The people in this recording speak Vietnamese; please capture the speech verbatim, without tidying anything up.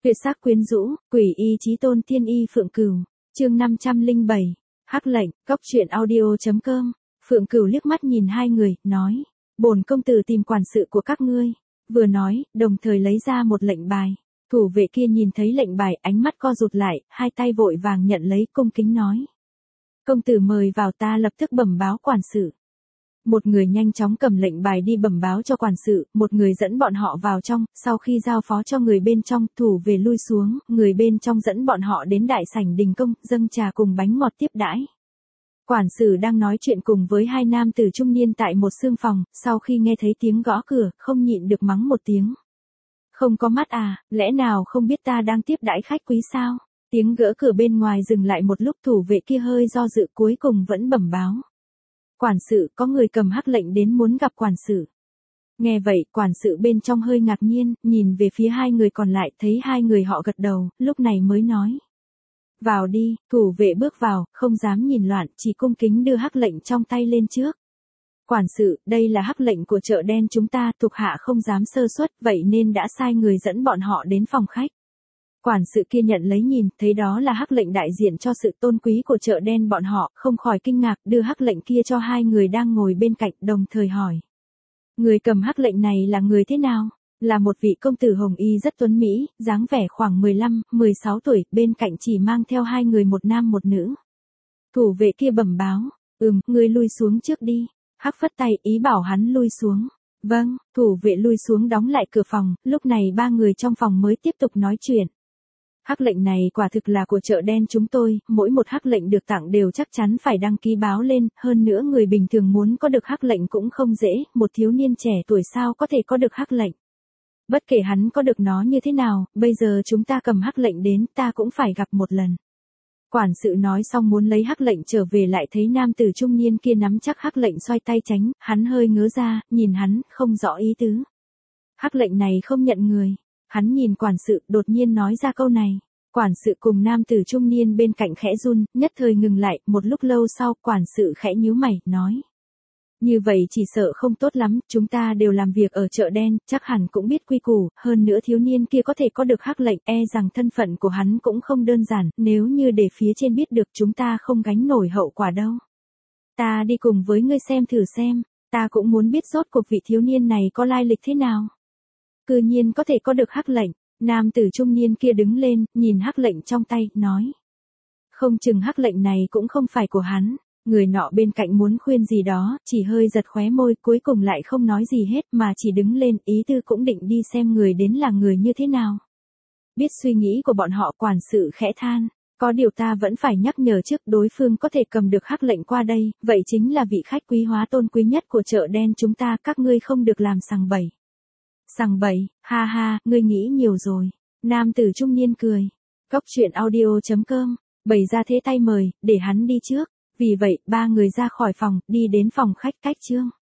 Tuyệt sắc quyến rũ, quỷ y chí tôn tiên y Phượng Cửu, chương năm trăm lẻ bảy, hắc lệnh, cốc truyện audio chấm com. Phượng Cửu liếc mắt nhìn hai người, nói, bổn công tử tìm quản sự của các ngươi, vừa nói, đồng thời lấy ra một lệnh bài. Thủ vệ kia nhìn thấy lệnh bài, ánh mắt co rụt lại, hai tay vội vàng nhận lấy, cung kính nói. Công tử mời vào, ta lập tức bẩm báo quản sự. Một người nhanh chóng cầm lệnh bài đi bẩm báo cho quản sự, một người dẫn bọn họ vào trong, sau khi giao phó cho người bên trong, thủ về lui xuống, người bên trong dẫn bọn họ đến đại sảnh đình công, dâng trà cùng bánh ngọt tiếp đãi. Quản sự đang nói chuyện cùng với hai nam tử trung niên tại một xương phòng, sau khi nghe thấy tiếng gõ cửa, không nhịn được mắng một tiếng. Không có mắt à, lẽ nào không biết ta đang tiếp đãi khách quý sao? Tiếng gõ cửa bên ngoài dừng lại một lúc, thủ vệ kia hơi do dự cuối cùng vẫn bẩm báo. Quản sự, có người cầm hắc lệnh đến muốn gặp quản sự. Nghe vậy, quản sự bên trong hơi ngạc nhiên, nhìn về phía hai người còn lại, thấy hai người họ gật đầu, lúc này mới nói. Vào đi, thủ vệ bước vào, không dám nhìn loạn, chỉ cung kính đưa hắc lệnh trong tay lên trước. Quản sự, đây là hắc lệnh của chợ đen chúng ta, thuộc hạ không dám sơ suất, vậy nên đã sai người dẫn bọn họ đến phòng khách. Quản sự kia nhận lấy nhìn, thấy đó là hắc lệnh đại diện cho sự tôn quý của chợ đen bọn họ, không khỏi kinh ngạc, đưa hắc lệnh kia cho hai người đang ngồi bên cạnh, đồng thời hỏi. Người cầm hắc lệnh này là người thế nào? Là một vị công tử hồng y rất tuấn mỹ, dáng vẻ khoảng mười lăm, mười sáu tuổi, bên cạnh chỉ mang theo hai người một nam một nữ. Thủ vệ kia bẩm báo, ừm, ngươi lui xuống trước đi. Hắc phất tay, ý bảo hắn lui xuống. Vâng, thủ vệ lui xuống đóng lại cửa phòng, lúc này ba người trong phòng mới tiếp tục nói chuyện. Hắc lệnh này quả thực là của chợ đen chúng tôi, mỗi một hắc lệnh được tặng đều chắc chắn phải đăng ký báo lên, hơn nữa người bình thường muốn có được hắc lệnh cũng không dễ, một thiếu niên trẻ tuổi sao có thể có được hắc lệnh. Bất kể hắn có được nó như thế nào, bây giờ chúng ta cầm hắc lệnh đến, ta cũng phải gặp một lần. Quản sự nói xong muốn lấy hắc lệnh trở về lại thấy nam tử trung niên kia nắm chắc hắc lệnh xoay tay tránh, hắn hơi ngớ ra, nhìn hắn, không rõ ý tứ. Hắc lệnh này không nhận người. Hắn nhìn quản sự, đột nhiên nói ra câu này. Quản sự cùng nam tử trung niên bên cạnh khẽ run, nhất thời ngừng lại, một lúc lâu sau, quản sự khẽ nhíu mày, nói. Như vậy chỉ sợ không tốt lắm, chúng ta đều làm việc ở chợ đen, chắc hẳn cũng biết quy củ, hơn nữa thiếu niên kia có thể có được hắc lệnh, e rằng thân phận của hắn cũng không đơn giản, nếu như để phía trên biết được chúng ta không gánh nổi hậu quả đâu. Ta đi cùng với ngươi xem thử xem, ta cũng muốn biết rốt cuộc vị thiếu niên này có lai lịch thế nào. Cư nhiên có thể có được hắc lệnh, nam tử trung niên kia đứng lên, nhìn hắc lệnh trong tay, nói. Không chừng hắc lệnh này cũng không phải của hắn. Người nọ bên cạnh muốn khuyên gì đó, chỉ hơi giật khóe môi, cuối cùng lại không nói gì hết mà chỉ đứng lên, ý tư cũng định đi xem người đến là người như thế nào. Biết suy nghĩ của bọn họ, quản sự khẽ than, có điều ta vẫn phải nhắc nhở trước, đối phương có thể cầm được hắc lệnh qua đây, vậy chính là vị khách quý hóa tôn quý nhất của chợ đen chúng ta, các ngươi không được làm sằng bậy. Sằng bậy, ha ha, ngươi nghĩ nhiều rồi. Nam tử trung niên cười. Cốc truyện audio chấm com, bày ra thế tay mời, để hắn đi trước. Vì vậy, ba người ra khỏi phòng, đi đến phòng khách cách trương.